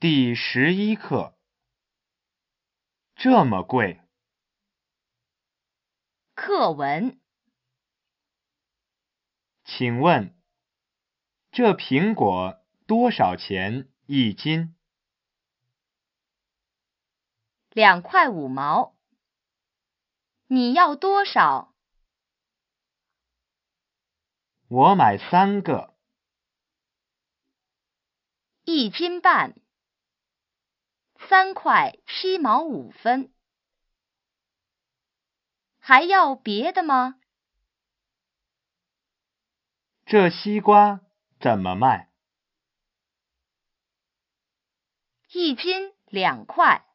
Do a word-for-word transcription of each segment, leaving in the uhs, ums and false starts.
第十一课，这么贵。 课文， 请问，这苹果多少钱一斤？ 两块五毛。你要多少？ 我买三个。 一斤半。三块七毛五分。还要别的吗？ 这西瓜怎么卖？ 一斤两块。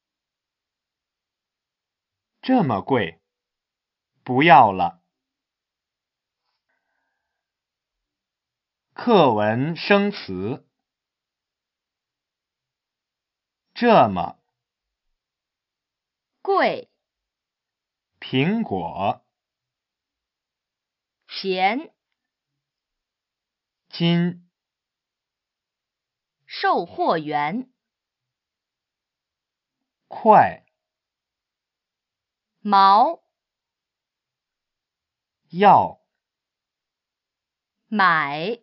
这么贵，不要了。课文生词，这么， 贵， 苹果， 钱， 斤， 售货员， 块， 毛， 要， 买，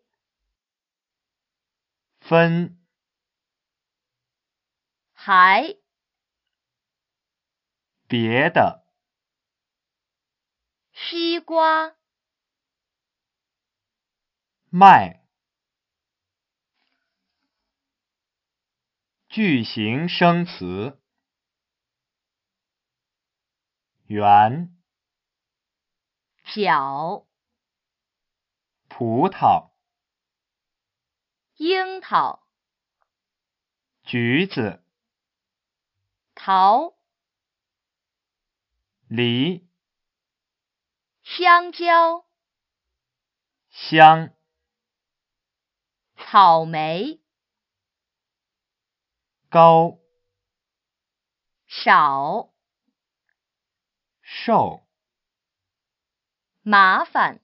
分， 还， 别的， 西瓜， 卖。句型生词，圆， 角， 葡萄， 樱桃， 橘子， 桃， 梨， 香蕉， 香， 草莓， 高， 少， 瘦。 麻烦。